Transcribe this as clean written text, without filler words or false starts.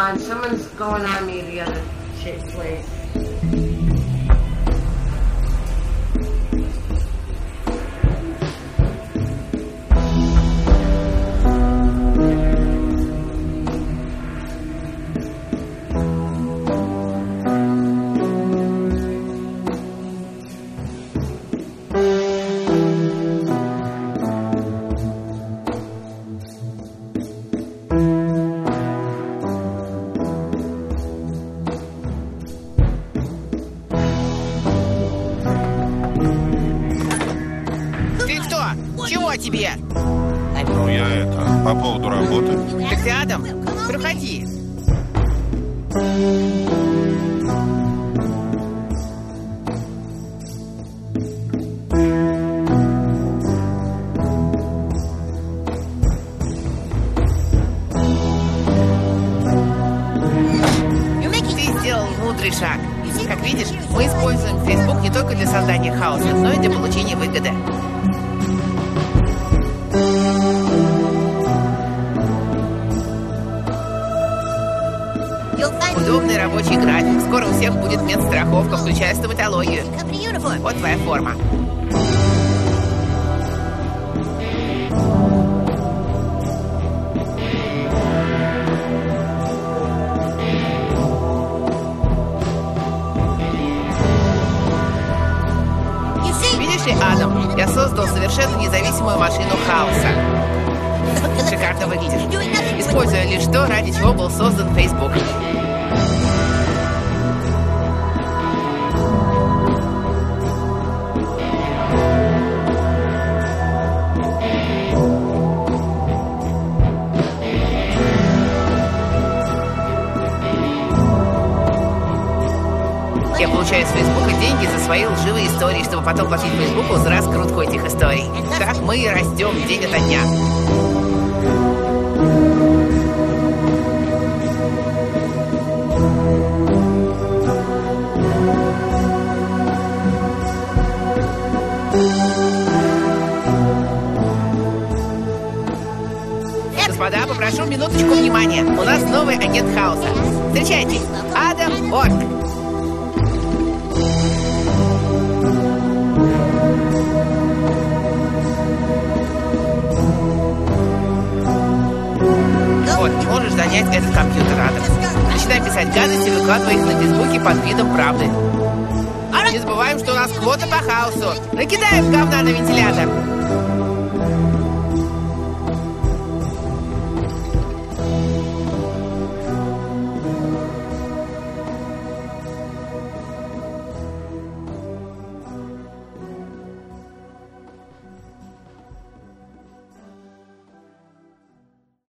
on. Someone's going on me the other place. Тебе? Ну, я по поводу работы. Так ты Адам? Проходи. Ты сделал мудрый шаг. Как видишь, мы используем Facebook не только для создания хаоса, но и для получения выгоды. Удобный рабочий график. Скоро у всех будет медстраховка, включая стоматологию. Вот твоя форма. Видишь ли, Адам, я создал совершенно независимую машину хаоса. Шикарно выглядишь. Используя лишь то, ради чего был создан Facebook. Я получаю с Фейсбука деньги за свои лживые истории, чтобы потом платить Фейсбуку за раскрутку этих историй. Так мы и растем день ото дня. Господа, попрошу минуточку внимания. У нас новый агент хаоса. Встречайте, Адам Орк. Вот, можешь занять этот компьютер, Адам. Начинай писать гадости, выкладывай их на Фейсбуке под видом правды. Не забываем, что у нас квота по хаосу. Накидаем говна на вентилятор.